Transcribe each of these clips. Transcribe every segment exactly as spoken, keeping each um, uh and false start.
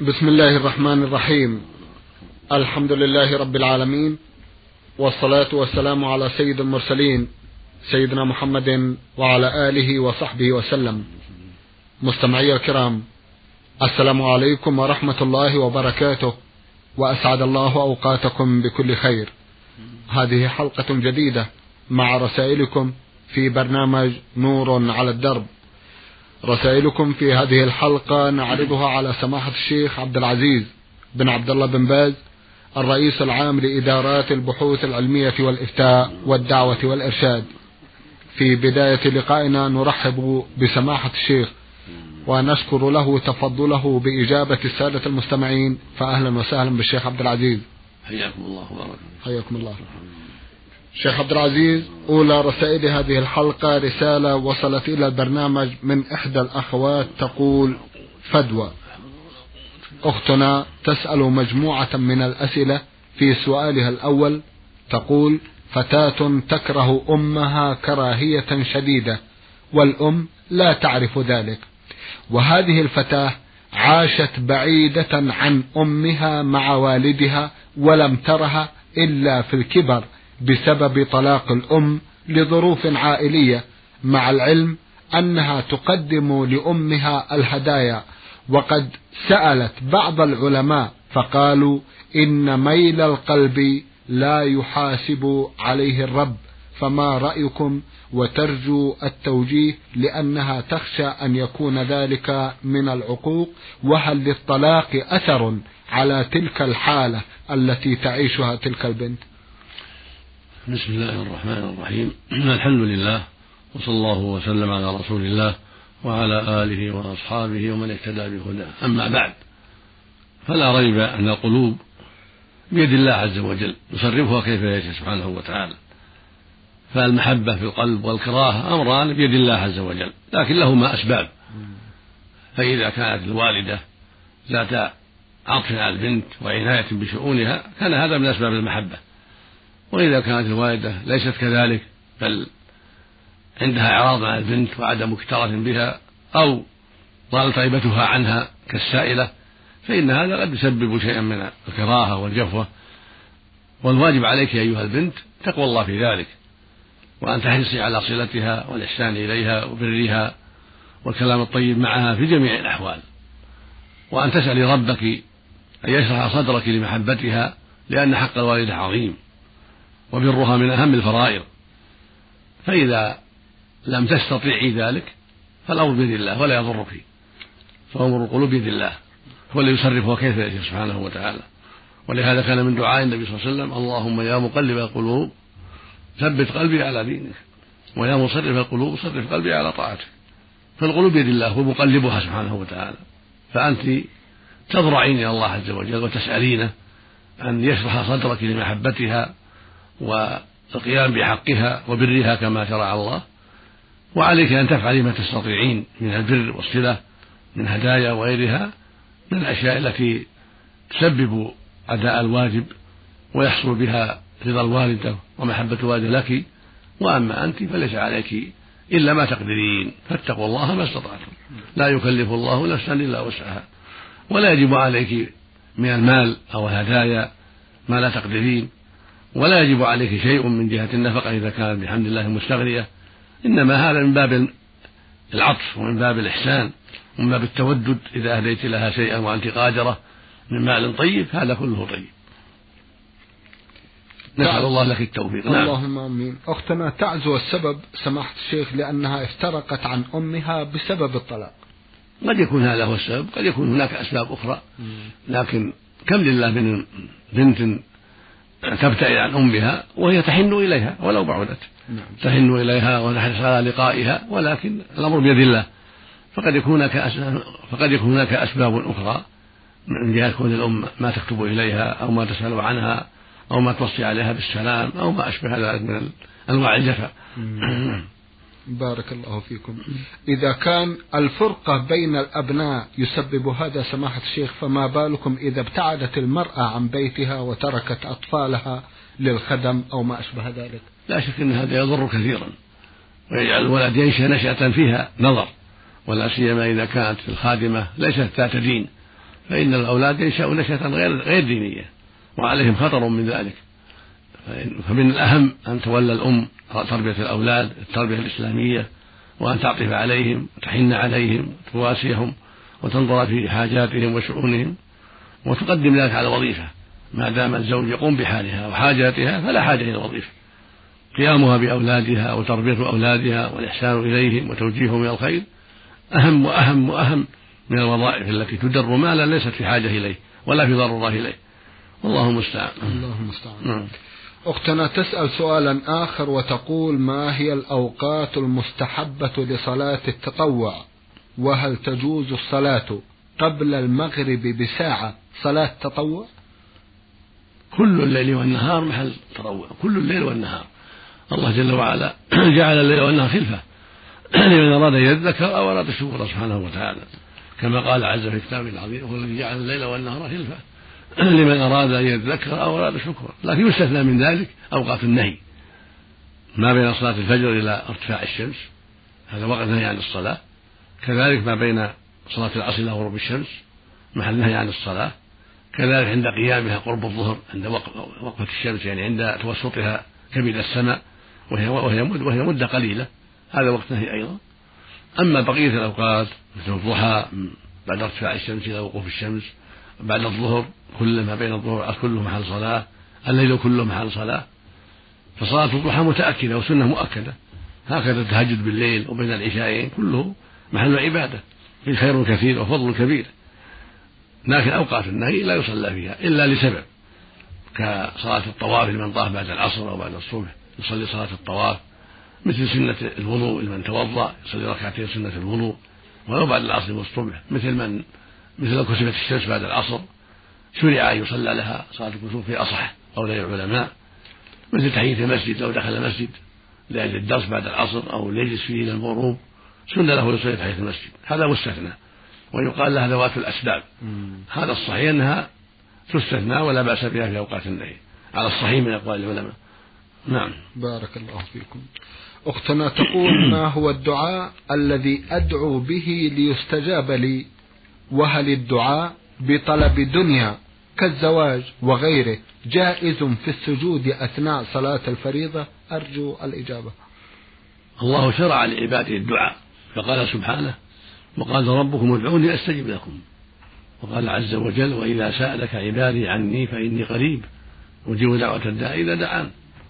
بسم الله الرحمن الرحيم. الحمد لله رب العالمين، والصلاة والسلام على سيد المرسلين سيدنا محمد وعلى آله وصحبه وسلم. مستمعي الكرام، السلام عليكم ورحمة الله وبركاته، وأسعد الله أوقاتكم بكل خير. هذه حلقة جديدة مع رسائلكم في برنامج نور على الدرب. رسائلكم في هذه الحلقة نعرضها على سماحة الشيخ عبد العزيز بن عبد الله بن باز، الرئيس العام لإدارات البحوث العلمية والإفتاء والدعوة والإرشاد. في بداية لقائنا نرحب بسماحة الشيخ ونشكر له تفضله بإجابة السادة المستمعين، فأهلا وسهلا بالشيخ عبد العزيز. حياكم الله وبارك. حياكم الله. شيخ عبد العزيز، أولى رسائل هذه الحلقة رسالة وصلت إلى البرنامج من إحدى الأخوات تقول: فدوى، أختنا تسأل مجموعة من الأسئلة. في سؤالها الأول تقول: فتاة تكره أمها كراهية شديدة، والأم لا تعرف ذلك، وهذه الفتاة عاشت بعيدة عن أمها مع والدها ولم ترها إلا في الكبر بسبب طلاق الأم لظروف عائلية، مع العلم أنها تقدم لأمها الهدايا، وقد سألت بعض العلماء فقالوا إن ميل القلب لا يحاسب عليه الرب، فما رأيكم؟ وترجو التوجيه لأنها تخشى أن يكون ذلك من العقوق، وهل للطلاق أثر على تلك الحالة التي تعيشها تلك البنت؟ بسم الله الرحمن الرحيم. الحمد لله، وصلى الله وسلم على رسول الله وعلى آله وأصحابه ومن اهتدى بهداه. أما بعد، فلا ريب أن القلوب بيد الله عز وجل يصرفها كيف يشاء سبحانه وتعالى، فالمحبة في القلب والكراهة أمران بيد الله عز وجل، لكن لهما أسباب. فإذا كانت الوالدة ذات عطف على البنت وعناية بشؤونها كان هذا من أسباب المحبة، وإذا كانت الوالدة ليست كذلك بل عندها إعراض عن البنت وعدم اكتراث بها أو ضال طيبتها عنها كالسائلة، فإن هذا قد يسبب شيئا من الكراهة والجفوة. والواجب عليك أيها البنت تقوى الله في ذلك، وأن تحرصي على صلتها والإحسان إليها وبرها والكلام الطيب معها في جميع الأحوال، وأن تسألي ربك أن يشرح صدرك لمحبتها، لأن حق الوالدة عظيم وبرها من أهم الفرائض. فإذا لم تستطيعي ذلك فالأمر بيد الله ولا يضرك، فأمر القلوب بيد الله، هو الذي يصرفها كيف يشاء سبحانه وتعالى. ولهذا كان من دعاء النبي صلى الله عليه وسلم: اللهم يا مقلب القلوب ثبت قلبي على دينك، ويا مصرف القلوب صرف قلبي على طاعتك. فالقلوب بيد الله هو مقلبها سبحانه وتعالى، فأنت تضرعين إلى الله عز وجل وتسألينه أن يشرح صدرك لمحبتها والقيام بحقها وبرها كما شرع الله، وعليك أن تفعلي ما تستطيعين من البر والصلة من هدايا وغيرها من الأشياء التي تسبب أداء الواجب ويحصل بها رضا الوالدة ومحبة الوالدة لك. وأما أنت فليس عليك إلا ما تقدرين، فاتقوا الله ما استطعتم، لا يكلف الله نفسا إلا وسعها، ولا يجب عليك من المال أو الهدايا ما لا تقدرين، ولا يجب عليك شيء من جهة النفقة إذا كانت بحمد الله مستغنية، إنما هذا من باب العطف ومن باب الإحسان ومن باب التودد. إذا أهديت لها شيئا وأنت قادرة من مال طيب هذا كله طيب. نسأل الله لك التوفيق. اللهم آمين. أختنا تعزو السبب سماحة الشيخ لأنها افترقت عن أمها بسبب الطلاق. قد يكون هذا هو السبب، قد يكون هناك أسباب أخرى، لكن كم لله من بنت تبتعد عن أمها وهي تحن إليها ولو بعدت، نعم. تحن إليها ونحرص على لقائها، ولكن الأمر بيد الله. فقد يكون هناك أسباب فقد يكون هناك أسباب أخرى من جهة كون الأم ما تكتب إليها أو ما تسأل عنها أو ما توصي عليها بالسلام أو ما أشبه ذلك من أنواع الجفا. بارك الله فيكم. إذا كان الفرقة بين الأبناء يسبب هذا سماحة الشيخ، فما بالكم إذا ابتعدت المرأة عن بيتها وتركت أطفالها للخدم أو ما أشبه ذلك؟ لا شك أن هذا يضر كثيرا ويجعل الولد ينشأ نشأة فيها نظر، ولا سيما إذا كانت الخادمة ليست ذات دين فإن الأولاد ينشأوا نشأة غير غير دينية وعليهم خطر من ذلك. فمن الأهم أن تولى الأم تربية الأولاد التربية الإسلامية، وأن تعطف عليهم وتحن عليهم وتواسيهم وتنظر في حاجاتهم وشؤونهم وتقدم ذلك على الوظيفة. ما دام الزوج يقوم بحالها وحاجاتها فلا حاجة إلى الوظيفة. قيامها بأولادها وتربية أولادها والإحسان إليهم وتوجيههم إلى الخير أهم وأهم وأهم من الوظائف التي تدر مالا ليست في حاجة إليه ولا في ضرورة إليه. والله المستعان. الله المستعان. أختنا تسأل سؤالا آخر وتقول: ما هي الأوقات المستحبة لصلاة التطوع؟ وهل تجوز الصلاة قبل المغرب بساعة صلاة تطوع؟ كل الليل والنهار محل تطوع، كل الليل والنهار. الله جل وعلا جعل الليل والنهار خلفة لمن أراد يذكر أو أراد الشكر سبحانه وتعالى، كما قال عز في كتابه العظيم: هو الذي جعل الليل والنهار خلفة لمن أراد أن يذكر أو أراد شكرا. لكن يستثنى من ذلك أوقات النهي، ما بين صلاة الفجر إلى ارتفاع الشمس هذا وقت نهي عن الصلاة، كذلك ما بين صلاة العصر إلى غروب الشمس محل نهي عن الصلاة، كذلك عند قيامها قرب الظهر عند وقفة الشمس يعني عند توسطها كبد السماء وهي وهي وهي مدة قليلة هذا وقت نهي أيضا. أما بقية الأوقات مثل الضحى بعد ارتفاع الشمس إلى وقوف الشمس، بعد الظهر كل ما بين الظهر والعصر كله محل صلاة، الليل كله محل صلاة. فصلاة الضحى متأكدة وسنة مؤكدة، هكذا التهجد بالليل وبين العشاءين كله محل عبادة فيه خير كثير وفضل كبير. لكن أوقات النهي لا يصلى فيها إلا لسبب، كصلاة الطواف لمن طاف بعد العصر أو بعد الصبح يصلي صلاة الطواف، مثل سنة الوضوء لمن توضأ يصلي ركعتين سنة الوضوء ولو بعد العصر والصبح، مثل من مثل لو كسفت الشمس بعد العصر شرع أن يصلى لها صلاة الكسوف في أصح قول العلماء، مثل تحية المسجد لو دخل المسجد لأجل الدرس بعد العصر أو ليجلس فيه إلى الغروب سنة له يصلي تحية المسجد، هذا مستثنى ويقال لها ذوات الأسباب. هذا الصحيح أنها تستثنى ولا بأس بها في أوقات النهي على الصحيح من أقوال العلماء. نعم. بارك الله فيكم. أختنا تقول: ما هو الدعاء الذي أدعو به ليستجاب لي؟ وهل الدعاء بطلب دنيا كالزواج وغيره جائز في السجود أثناء صلاة الفريضة؟ أرجو الإجابة. الله شرع لعباده الدعاء، فقال سبحانه: وقال ربكم ادعوني أستجب لكم، وقال عز وجل: وإذا سألك عبادي عني فإني قريب أجيب دعوة الداعي إذا دعان.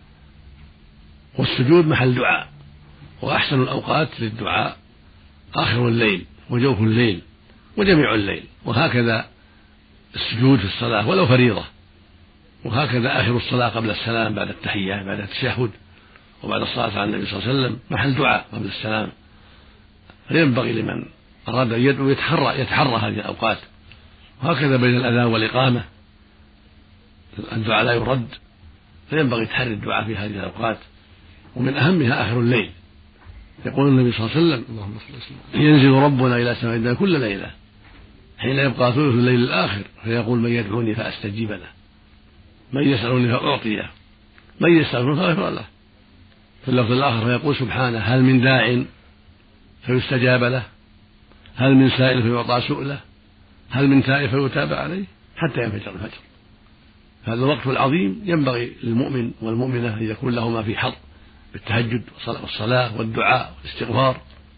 والسجود محل دعاء، وأحسن الأوقات للدعاء آخر الليل وجوف الليل وجميع الليل، وهكذا السجود في الصلاة ولو فريضة، وهكذا آخر الصلاة قبل السلام بعد التحية بعد التشهد وبعد الصلاة على النبي صلى الله عليه وسلم محل دعاء قبل السلام. فينبغي لمن أراد أن يدعو يتحرى يتحرى هذه الأوقات، وهكذا بين الأذان والإقامة الدعاء لا يرد، فينبغي تحري الدعاء في هذه الأوقات، ومن أهمها آخر الليل. يقول النبي صلى الله عليه وسلم: ينزل ربنا إلى سماء الدنيا كل ليلة حين يبقى ثلث الليل الآخر فيقول: من يدعوني فأستجيب له، من يسألني فأعطيه، من يستغفر فأغفر له. في اللفظ الآخر فيقول سبحانه: هل من داع فيستجاب له، هل من سائل فيعطى سؤله، هل من تائب فيتاب عليه، حتى ينفجر الفجر. هذا الوقت العظيم ينبغي للمؤمن والمؤمنة أن يكون لهما في حظ بالتهجد والصلاة والدعاء والاستغفار.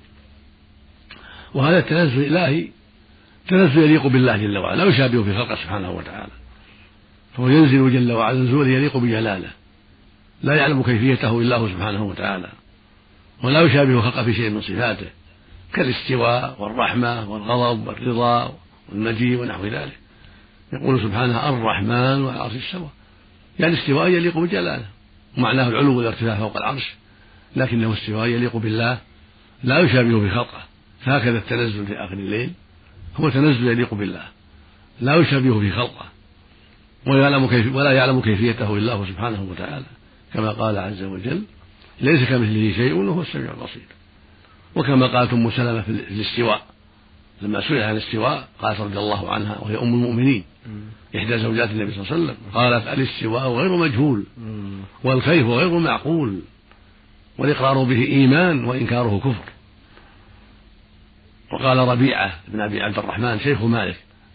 وهذا التنزل الإلهي تنزل يليق بالله جل وعلا، لا يشابه في خلقه سبحانه وتعالى، فهو ينزل جل وعلا نزول يليق بجلاله لا يعلم كيفيته إلا هو سبحانه وتعالى، ولا يشابه خلقه في شيء من صفاته كالاستواء والرحمة والغضب والرضا والمجيء ونحو ذلك. يقول سبحانه: الرحمن على العرش استوى، يعني استواء يليق بجلاله، ومعناه العلو والارتفاع فوق العرش، لكنه استواء يليق بالله لا يشابه في خلقه. فهكذا التنزل في آخر الليل هو تنزل يليق بالله لا يشابه في خلقه، ولا يعلم كيفيته إلا هو سبحانه وتعالى، كما قال عز وجل: ليس كمثله شيء وهو السميع البصير. وكما قالت أم سلمة في الاستواء لما سئل عن الاستواء قالت رضي الله عنها وهي أم المؤمنين إحدى زوجات النبي صلى الله عليه وسلم، قالت: الاستواء غير مجهول والكيف غير معقول والإقرار به إيمان وإنكاره كفر. وقال ربيعة بن أبي عبد الرحمن شيخ مالك: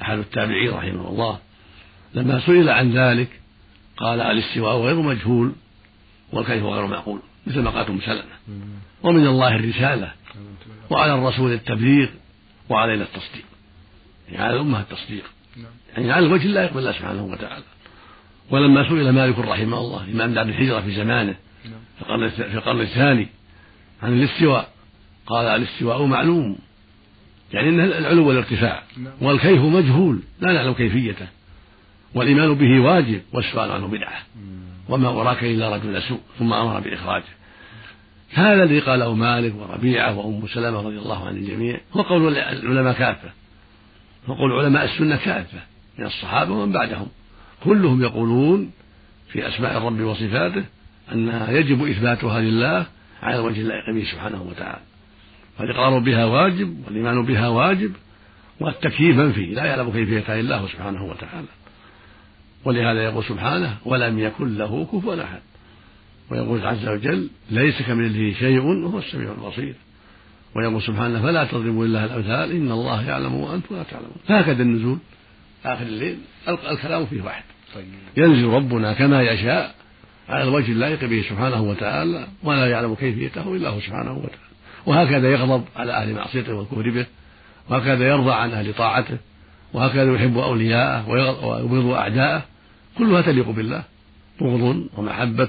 أحد التابعين رحمه الله لما سئل عن ذلك قال الاستواء غير مجهول والكيف غير معقول، مثل ما قالت أم سلمة. ومن الله الرسالة وعلى الرسول التبليغ وعلينا التصديق، يعني على الأمة التصديق، يعني على الوجه لا يقبل الله سبحانه وتعالى. ولما سئل مالك رحمه الله إمام دار الهجرة في زمانه في القرن الثاني عن الاستواء قال الاستواء معلوم، يعني إنه العلو والارتفاع، والكيف مجهول لا نعلم كيفيته، والإيمان به واجب والسؤال عنه بدعة، وما أراك إلا رجل سوء، ثم أمر بإخراجه. هذا الذي قاله مالك وربيعة وأم سلمة رضي الله عن الجميع هو قول العلماء كافة، وقول علماء السنة كافة من الصحابة ومن بعدهم، كلهم يقولون في أسماء الرب وصفاته أنها يجب إثباتها لله على وجه اللائق به سبحانه وتعالى، فالإقرار بها واجب والإيمان بها واجب، والتكييف منفي لا يعلم كيفيتها إلا هو سبحانه وتعالى. ولهذا يقول سبحانه ولم يكن له كفوا أحد، ويقول عز وجل ليس كمثله شيء وهو السميع البصير، ويقول سبحانه فلا تضربوا لله الأمثال إن الله يعلم وأنتم لا تعلمون. هكذا النزول آخر الليل الكلام فيه واحد، ينزل ربنا كما يشاء على الوجه اللائق به سبحانه وتعالى، ولا يعلم كيفيته إلا هو سبحانه وتعالى. وهكذا يغضب على أهل معصيته والكفر به، وهكذا يرضى عن أهل طاعته، وهكذا يحب أولياءه ويبغض أعداءه، كلها تليق بالله، بغض ومحبة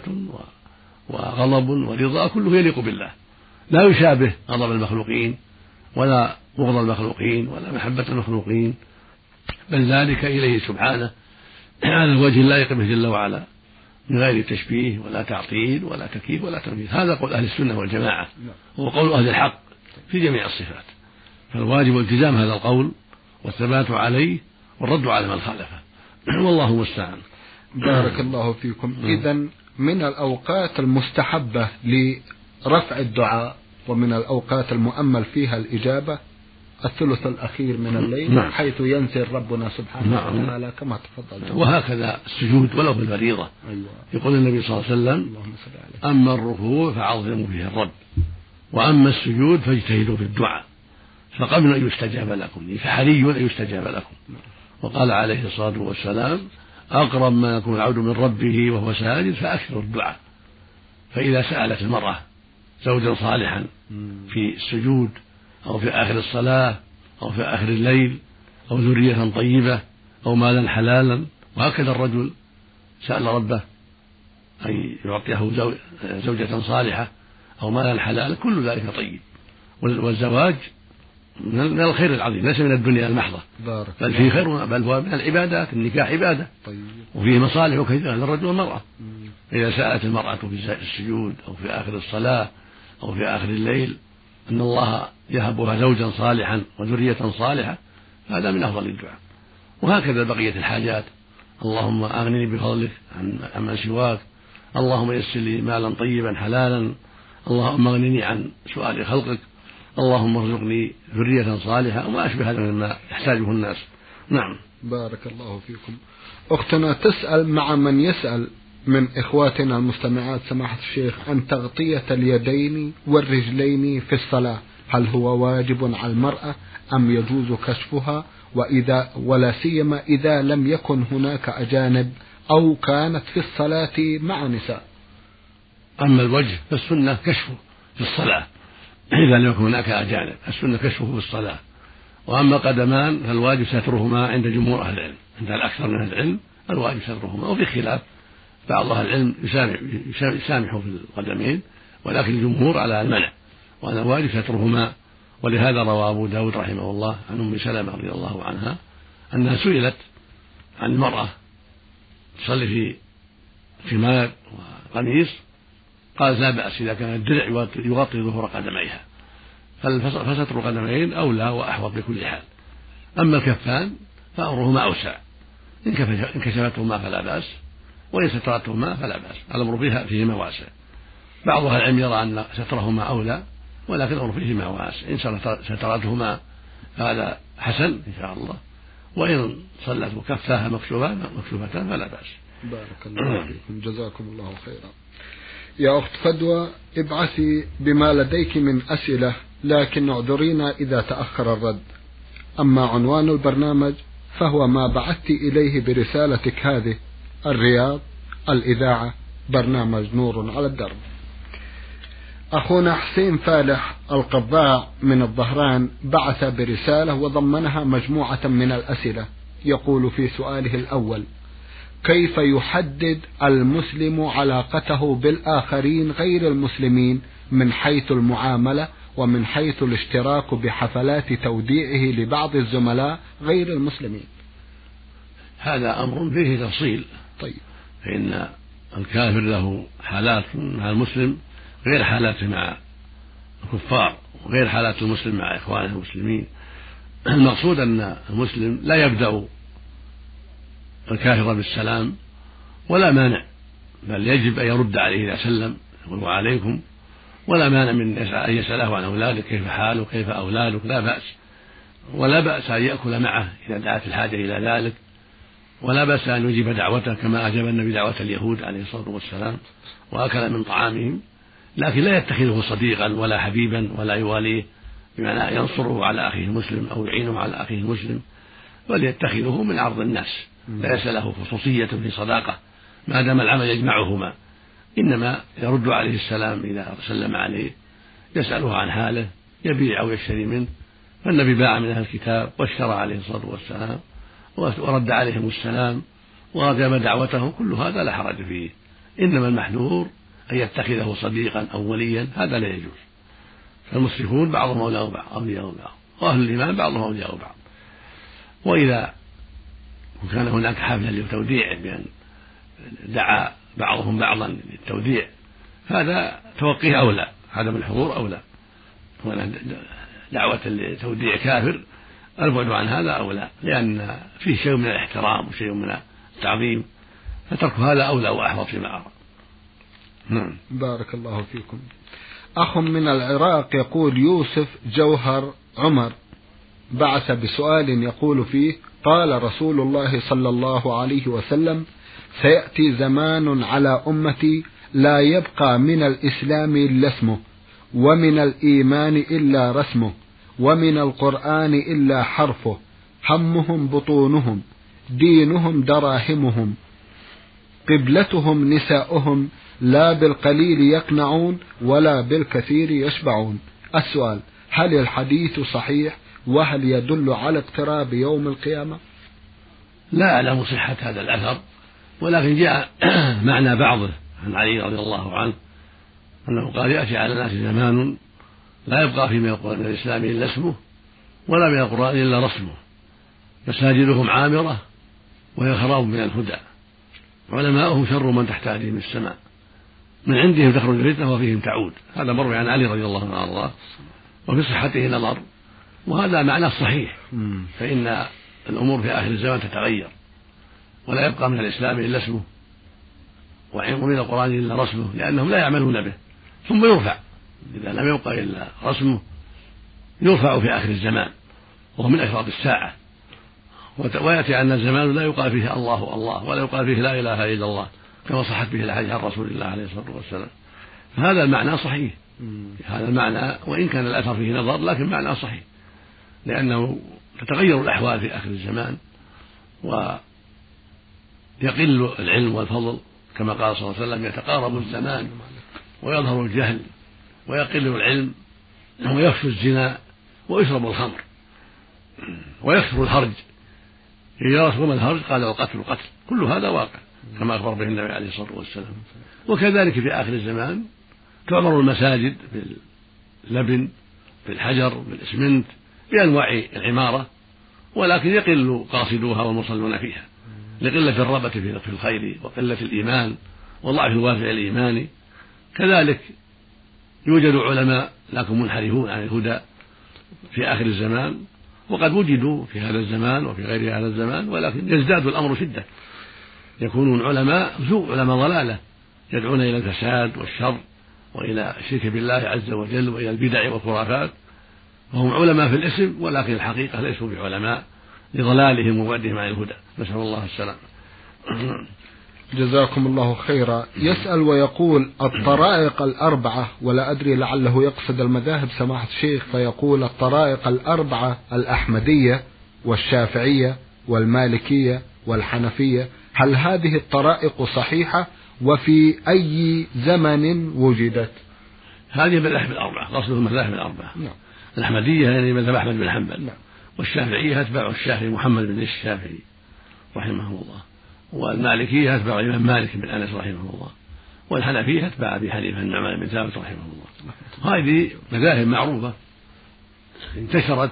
وغضب ورضا كله يليق بالله، لا يشابه غضب المخلوقين ولا بغض المخلوقين ولا محبة المخلوقين، بل ذلك إليه سبحانه على الوجه اللائق به جل وعلا من غير تشبيه ولا تعطيل ولا تكييف ولا تمثيل. هذا قول أهل السنة والجماعة، هو قول أهل الحق في جميع الصفات، فالواجب التزام هذا القول والثبات عليه والرد على من خالفه، والله المستعان. بارك الله فيكم. إذن من الأوقات المستحبة لرفع الدعاء ومن الأوقات المؤمل فيها الإجابة الثلث الأخير من الليل، نعم. حيث ينزل ربنا سبحانه نعم. وتعالى كما تفضل. وهكذا السجود ولو في الفريضة، أيوة. يقول النبي صلى الله عليه وسلم أما الركوع فعظموا فيه الرب، وأما السجود فاجتهدوا في الدعاء فقبل أن يستجاب لكم، فحري أن يستجاب لكم. وقال عليه الصلاة والسلام أقرب ما يكون العبد من ربه وهو ساجد فأكثر الدعاء. فإذا سألت المرأة زوجا صالحا في السجود أو في آخر الصلاة أو في آخر الليل أو ذرية طيبة أو مالا حلالا، وهكذا الرجل سأل ربه أن يعطيه زوجة صالحة أو مالا حلالا، كل ذلك طيب. والزواج من الخير العظيم، ليس من الدنيا المحضة، بل فيه خير، بل هو من العبادات، النكاح عبادة طيب. وفيه مصالح كثيرة للرجل والمرأة. إذا سألت المرأة في السجود أو في آخر الصلاة أو في آخر الليل أن الله يهبها زوجا صالحا وذرية صالحة، هذا من أفضل الدعاء. وهكذا بقية الحاجات، اللهم أغنني بفضلك عن من سواك، اللهم يسر لي مالا طيبا حلالا، اللهم أغنني عن سؤال خلقك، اللهم ارزقني ذرية صالحة، وما أشبه هذا مما يحتاجه الناس. نعم. بارك الله فيكم. أختنا تسأل مع من يسأل من إخواتنا المستمعات سماحة الشيخ عن تغطية اليدين والرجلين في الصلاة، هل هو واجب على المرأة أم يجوز كشفها، وإذا ولا سيما إذا لم يكن هناك أجانب أو كانت في الصلاة مع نساء؟ أما الوجه فالسنة كشفه في الصلاة إذا لم يكن هناك أجانب، السنة كشفه في الصلاة. وأما قدمان فالواجب سترهما عند جمهور أهل العلم، عند الأكثر من أهل العلم الواجب سترهما، وفي خلاف، بعض أهل العلم يسامح, يسامح في القدمين، ولكن الجمهور على المنع، وأن الواجب سترهما. ولهذا روى أبو داود رحمه الله عن أم سلمة رضي الله عنها أنها سئلت عن المرأة تصلي في خمار وقميص، قالت لا بأس إذا كان الدرع يغطي ظهور قدميها، فستر القدمين أولى وأحوط بكل حال. أما الكفان فأمرهما أوسع، إن كشفتهما فلا بأس، وإن سترتهما فلا بأس، الأمر فيها فيهما واسع. بعض أهل العلم يرى أن سترهما أولى، ولكن الأمر فيهما واسع، إن سترتهما فهذا حسن إن شاء الله، وإن صلت وكفاها مكشوفتان فلا بأس. بارك الله فيكم، جزاكم الله خيرا. يا أخت فدوى، ابعثي بما لديك من أسئلة، لكن اعذرينا إذا تأخر الرد. أما عنوان البرنامج فهو ما بعثت إليه برسالتك هذه: الرياض، الإذاعة، برنامج نور على الدرب. أخونا حسين فالح القضاء من الظهران بعث برسالة وضمنها مجموعة من الأسئلة. يقول في سؤاله الأول: كيف يحدد المسلم علاقته بالآخرين غير المسلمين من حيث المعاملة ومن حيث الاشتراك بحفلات توديعه لبعض الزملاء غير المسلمين؟ هذا أمر فيه تفصيل. طيب. فإن الكافر له حالات مع المسلم غير حالات مع الكفار، وغير حالات المسلم مع إخوانه المسلمين. المقصود أن المسلم لا يبدأ الكافر بالسلام ولا مانع، بل يجب أن يرد عليه إذا سلم، يقول وعليكم، ولا مانع من أن يسأله عن أولادك كيف حالك كيف أولادك، لا بأس، ولا بأس أن يأكل معه إذا دعت الحاجة إلى ذلك، ولا بأس أن يجيب دعوته كما أجاب النبي دعوة اليهود عليه الصلاة والسلام وأكل من طعامهم، لكن لا يتخذه صديقا ولا حبيبا ولا يواليه بمعنى ينصره على أخيه المسلم أو يعينه على أخيه المسلم، بل يتخذه من عرض الناس، ليس له خصوصية في صداقة ما دام العمل يجمعهما، إنما يرد عليه السلام إذا سلم عليه، يسأله عن حاله، يبيع أو يشتري منه. فالنبي باع من أهل الكتاب واشترى عليه الصلاة والسلام ورد عليهم السلام وأجاب دعوتهم، كل هذا لا حرج فيه. إنما المحذور أن يتخذه صديقا أو وليا، هذا لا يجوز. فالمشركون بعضهم أولياء بعض أولياء بعض وأهل الإيمان بعضهم أولياء بعض. وإذا كان هناك حفلة للتوديع بأن دعا بعضهم بعضا للتوديع، هذا توقيه أولى، عدم الحضور أولى. دعوة لتوديع كافر البعد عن هذا أولى، لأن فيه شيء من الاحترام وشيء من التعظيم، فترك هذا أولى وأحوط فيما أرى. نعم. بارك الله فيكم. أخ من العراق يقول: يوسف جوهر عمر بعث بسؤال يقول فيه: قال رسول الله صلى الله عليه وسلم: سيأتي زمان على أمتي لا يبقى من الإسلام إلا اسمه، ومن الإيمان إلا رسمه، ومن القرآن إلا حرفه، همهم بطونهم، دينهم دراهمهم، قبلتهم نساؤهم، لا بالقليل يقنعون ولا بالكثير يشبعون. السؤال: هل الحديث صحيح؟ وهل يدل على اقتراب يوم القيامة؟ لا أعلم صحة هذا الأثر، ولكن جاء معنى بعضه عن علي رضي الله عنه أنه قال: يأتي على الناس زمان لا يبقى في من الإسلام إلا اسمه، ولا من القرآن إلا رسمه، مساجدهم عامرة وهي خراب من الهدى، علماؤهم شر من تحت أيديهم السماء، من عندهم تخرج الفتنة وفيهم تعود. هذا مروي عن علي رضي الله عنه وارضاه، وفي صحته نظر، وهذا معناه صحيح. فإن الأمور في آخر الزمان تتغير، ولا يبقى من الإسلام إلا اسمه، ومن القرآن إلا رسمه، لأنهم لا يعملون به، ثم يرفع إذا لم يبقى إلا رسمه، يرفع في آخر الزمان وهو من أشراط الساعة. ويأتي أن الزمان لا يقال فيه الله الله، ولا يقال فيه لا إله إلا الله، كما صحت به الحديث عن رسول الله عليه الصلاة والسلام. فهذا المعنى صحيح، هذا المعنى وإن كان الأثر فيه نظر، لكن معنى صحيح، لأنه تتغير الأحوال في آخر الزمان، ويقل العلم والفضل كما قال صلى الله عليه وسلم: يتقارب الزمان ويظهر الجهل ويقل العلم ويفشو الزنا ويشرب الخمر ويكثر الهرج. إذا رسم الهرج قال: القتل القتل. كل هذا واقع كما أخبر به النبي عليه الصلاة والسلام. وكذلك في آخر الزمان تعمر المساجد باللبن بالحجر بالإسمنت بأنواع العمارة، ولكن يقل قاصدوها والمصلون فيها لقلة الرغبة في الخير وقلة الإيمان وضعف الوافع الإيماني. كذلك يوجد علماء لكن منحرفون عن الهدى في آخر الزمان، وقد وجدوا في هذا الزمان وفي غير هذا الزمان، ولكن يزداد الأمر شدة، يكونون علماء سوء علماء ضلالة يدعون إلى الفساد والشر وإلى الشرك بالله عز وجل وإلى البدع والخرافات، وهم علماء في الاسم ولكن الحقيقة ليسوا بعلماء لضلالهم وبعدهم عن الهدى، نسأل الله السلام. جزاكم الله خيرا. يسأل ويقول: الطرائق الأربعة، ولا أدري لعله يقصد المذاهب سماحة الشيخ، فيقول: الطرائق الأربعة الأحمدية والشافعية والمالكية والحنفية، هل هذه الطرائق صحيحة وفي أي زمن وجدت؟ هذه المذاهب الأربعة، أصلها المذاهب الأربعة. نعم. الأحمدية يعني مذهب أحمد بن حنبل. نعم. والشافعية أتباع الشافعي محمد بن الشافعي رحمه الله، والمالكية أتباع الإمام مالك بن أنس رحمه الله، والحنفية أتباع أبي حنيفة النعمان بن ثابت رحمه الله. هذه مذاهب معروفة انتشرت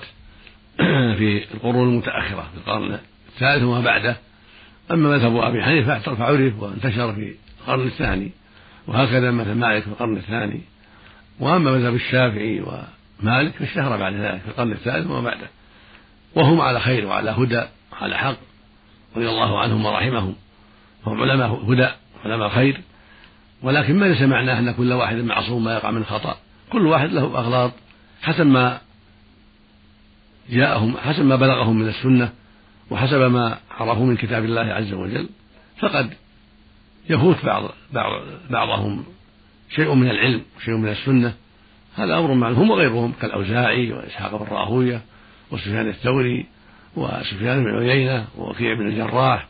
في القرون المتأخرة في القرن الثالث وما بعده. أما مذهب أبي حنيفة فعرف وانتشر في القرن الثاني، وهكذا مثل مالك في القرن الثاني. وأما مذهب الشافعي ومالك فاشتهر بعد ذلك في القرن الثالث وما بعده، وهم على خير وعلى هدى وعلى حق رضي الله عنهم ورحمهم، هم علماء هدى علماء خير. ولكن ما ليس معناه أن كل واحد معصوم ما يقع من خطأ، كل واحد له أغلاط حسب ما جاءهم، حسب ما بلغهم من السنة وحسب ما عرفوا من كتاب الله عز وجل. فقد يفوت بعض بعضهم شيء من العلم وشيء من السنة، هذا أمر معلوم، هم وغيرهم كالأوزاعي وإسحاق بن راهوية وسفيان الثوري وسفيان بن عيينة ووكيع بن الجراح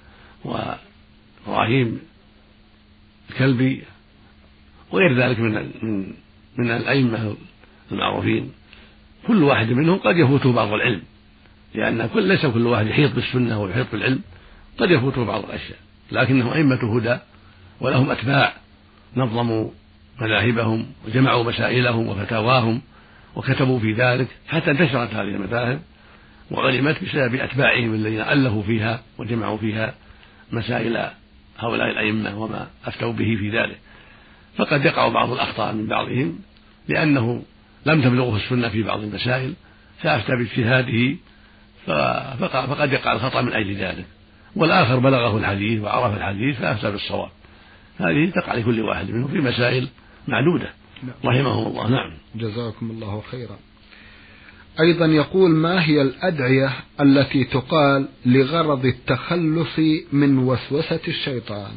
وإبراهيم الكلبي وغير ذلك من من من الأئمة المعروفين. كل واحد منهم قد يفوته بعض العلم، لأن كل ليس كل واحد يحيط بالسنة ويحيط بالعلم، قد يفوته بعض الأشياء، لكنهم أئمة هدى ولهم أتباع نظموا مذاهبهم وجمعوا مسائلهم وفتاواهم وكتبوا في ذلك حتى انتشرت هذه المذاهب وعلمت بسبب أتباعهم الذين ألفوا فيها وجمعوا فيها مسائل هؤلاء الأئمة وما أفتوا به في ذلك. فقد يقع بعض الأخطاء من بعضهم لأنه لم تبلغه السنة في بعض المسائل فأفتى باجتهاده، فقد يقع الخطأ من أجل ذلك، والآخر بلغه الحديث وعرف الحديث فأفتى بالصواب. هذه تقع لكل واحد منهم في مسائل معدودة رحمهم الله. نعم. جزاكم الله خيرا. أيضا يقول: ما هي الأدعية التي تقال لغرض التخلص من وسوسة الشيطان؟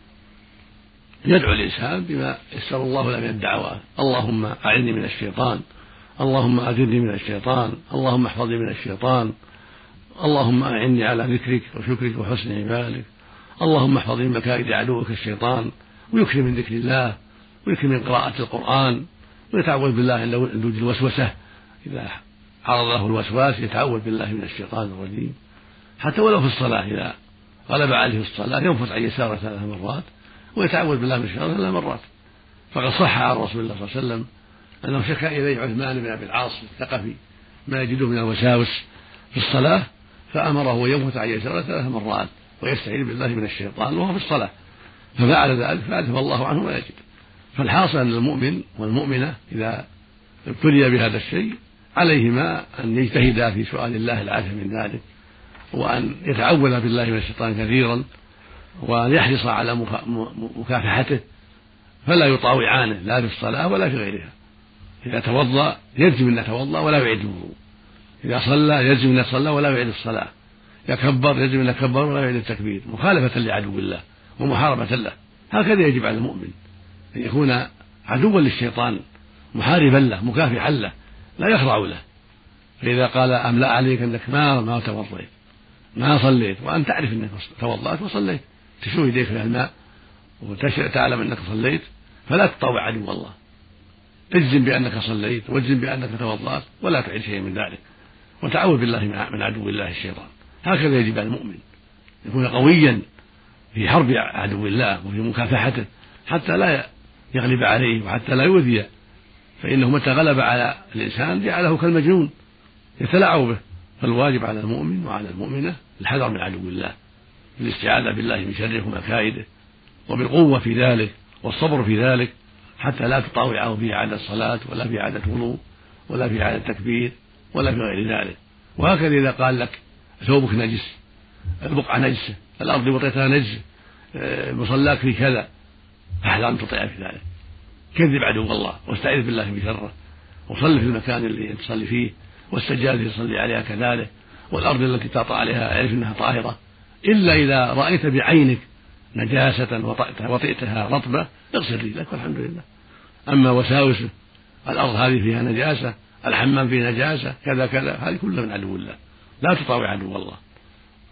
يدعو الإنسان بما يسر الله له من الدعوات: اللهم أعني من الشيطان، اللهم أجرني من الشيطان، اللهم احفظني من الشيطان، اللهم أعني على ذكرك وشكرك وحسن عبادك، اللهم احفظني من مكائد عدوك الشيطان. ويكثر من ذكر الله ويكثر من قراءة القرآن ويتعوذ بالله عند وجود الوسوسة، إذا عرض له الوسواس يتعوذ بالله من الشيطان الرجيم. حتى ولو في الصلاة إذا غلب عليه في الصلاة ينفث عن يساره ثلاث مرات ويتعوذ بالله من الشيطان ثلاث مرات. فقد صح عن رسول الله صلى الله عليه وسلم أنه شكا إليه عثمان بن أبي العاص الثقفي ما يجده من الوساوس في الصلاة، فأمره ينفث عن يساره ثلاث مرات ويستعيذ بالله من الشيطان وهو في الصلاة، ففعل ذلك فعرف الله عنه ما يجد. فالحاصل أن المؤمن والمؤمنة إذا ابتلي بهذا الشيء عليهما أن يجتهدا في سؤال الله العافية من ذلك، وأن يتعوذ بالله من الشيطان كثيرا، وأن يحرص على مكافحته فلا يطاوعانه لا في الصلاة ولا في غيرها. إذا توضأ يلزم أن يتوضأ ولا يعيد الوضوء، إذا صلى يلزم أن يصلى ولا يعيد الصلاة، يكبر يجب أن يكبر ولا يعيد التكبير مخالفة لعدو الله ومحاربة له. هكذا يجب على المؤمن أن يكون عدوا للشيطان محاربا له مكافحا له لا يخضع له. فإذا قال أملأ عليك أنك ما ما توضيت ما صليت وأن تعرف أنك توضأت وصليت، تشوي يديك في الماء وتعلم أنك صليت، فلا تطاوع عدو الله، اجزم بأنك صليت واجزم بأنك توضأت ولا تعيد شيئا من ذلك، وتعوذ بالله من عدو الله الشيطان. هكذا يجب على المؤمن يكون قويا في حرب عدو الله وفي مكافحته حتى لا يغلب عليه وحتى لا يؤذيه، فإنه متى غلب على الإنسان جعله كالمجنون يتلاعب به. فالواجب على المؤمن وعلى المؤمنة الحذر من عدو الله، الاستعاذة بالله من شره ومكائده، وبالقوة في ذلك والصبر في ذلك حتى لا تطاوعه في إعادة الصلاة ولا في إعادة وضوء ولا في إعادة تكبير ولا في غير ذلك. وهكذا إذا قال لك ثوبك نجس، البقعة نجسة، الأرض وطيتها نجسة، مصلاك في كذا، فاحذر أن تطيع في ذلك، كذب عدو الله واستعذ بالله من شره، وصل في المكان اللي تصلي فيه، والسجادة اللي تصلي عليها كذلك، والأرض التي تطأ عليها اعرف أنها طاهرة، إلا إذا رأيت بعينك نجاسة وطئتها رطبة اغسل رجلك والحمد لله. أما وساوس الأرض هذه فيها نجاسة، الحمام فيه نجاسة، كذا كذا، هذه كلها من عدو الله، لا تطاوع عدو الله.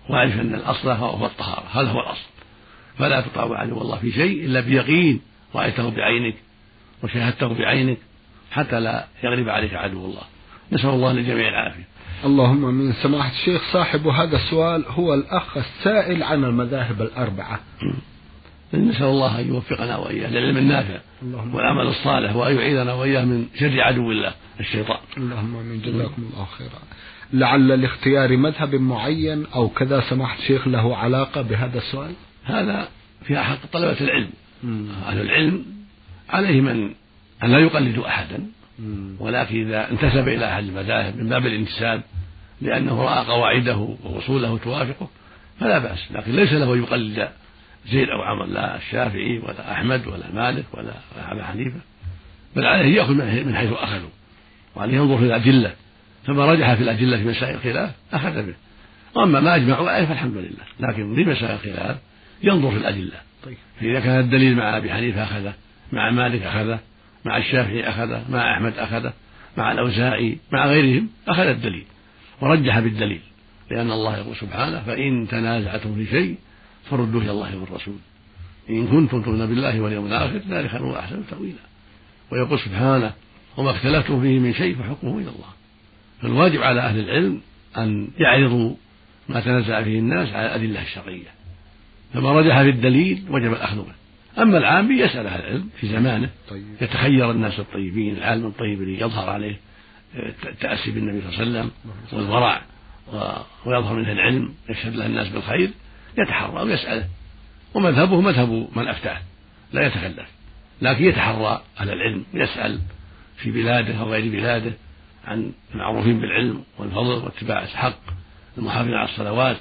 واعرف أن الأصل هو الطهارة، هذا هو الأصل. فلا تطاوع عدو الله في شيء إلا بيقين رأيته بعينك وشاهدته بعينك حتى لا يغلب عليك عدو الله. نسأل الله للجميع العافية. اللهم آمين. سماحة الشيخ، صاحب هذا السؤال هو الأخ السائل عن المذاهب الأربعة. نسأل الله أن يوفقنا وإياه للعلم النافع والعمل الصالح، وأن يعيذنا وإياه من شر عدو الله الشيطان. اللهم آمين. جزاكم الله خيرا. لعل لاختيار مذهب معين أو كذا سماحة الشيخ له علاقة بهذا السؤال؟ هذا في حق طلبة العلم. أهل العلم عليهم أن لا يقلدوا أحدا، ولكن إذا انتسب إلى أحد المذاهب من باب الانتساب لأنه رأى قواعده وأصوله توافقه فلا بأس، لكن ليس له يقلد زيد أو عمر، لا الشافعي ولا أحمد ولا مالك ولا أبا حنيفة، بل عليه يأخذ من حيث أخذوا، وعليه ينظر في الأدلة، فما رجح في الأدلة في مسائل الخلاف أخذ به، وأما ما أجمعوا عليه فالحمد لله. لكن في مسائل الخلاف ينظر في الأدلة، فإذا كان الدليل مع أبي حنيفة أخذه، مع مالك أخذه، مع الشافعي أخذه، مع أحمد أخذه، مع الأوزاعي، مع غيرهم أخذ الدليل ورجح بالدليل، لأن الله يقول سبحانه: فإن تنازعتم في شيء فردوه إلى الله والرسول إن كنتم تؤمنون بالله واليوم الآخر ذلك خير وأحسن تأويلا. ويقول سبحانه: وما اختلفتم فيه من شيء فحكمه إلى الله. فالواجب على أهل العلم أن يعرضوا ما تنازع فيه الناس على الأدلة الشرعية، فما رجح في الدليل وجب الأخذ به. أما العام يسأل أهل العلم في زمانه، يتخير الناس الطيبين، العالم الطيب اللي يظهر عليه التأسي بالنبي صلى الله عليه وسلم والورع ويظهر منه العلم، يشهد له الناس بالخير، يتحرى ويسأله، ومذهبه مذهب من أفتاه لا يتكلف، لكن يتحرى أهل العلم ويسأل في بلاده أو غير بلاده عن المعروفين بالعلم والفضل واتباع الحق، المحافظين على الصلوات،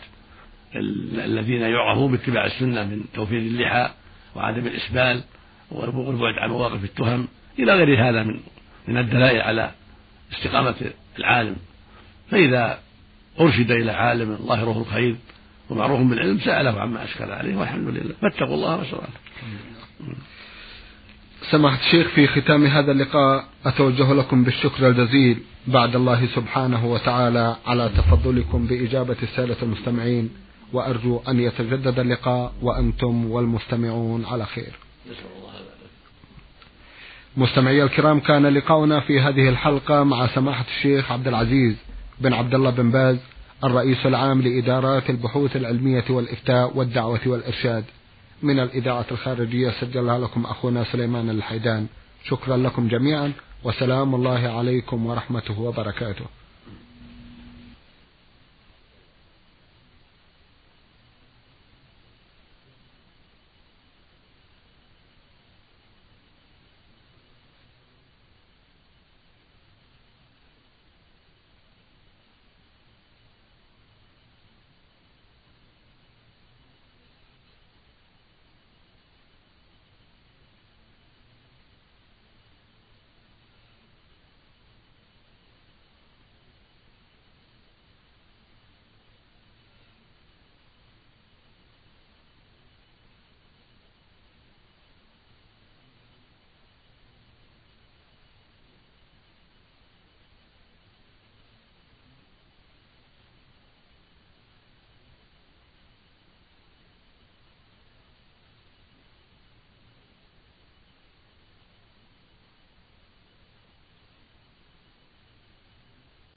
الذين يعرفون باتباع السنة من توفير اللحى وعدم الإسبال والبعد عن مواقف التهم إلى غير هذا من من الدلائل على استقامة العالم. فإذا أرشد إلى عالم ظاهره الخير ومعروف بالعلم سأله عما أشكل عليه، والحمد لله، فاتقوا الله واسألوا. سماحة الشيخ، في ختام هذا اللقاء أتوجه لكم بالشكر الجزيل بعد الله سبحانه وتعالى على تفضلكم بإجابة السادة المستمعين، وأرجو أن يتجدد اللقاء وأنتم والمستمعون على خير. مستمعي الكرام، كان لقاؤنا في هذه الحلقة مع سماحة الشيخ عبد العزيز بن عبد الله بن باز، الرئيس العام لإدارات البحوث العلمية والإفتاء والدعوة والإرشاد، من الإذاعة الخارجية، سجلها لكم أخونا سليمان الحيدان. شكرا لكم جميعا، وسلام الله عليكم ورحمته وبركاته.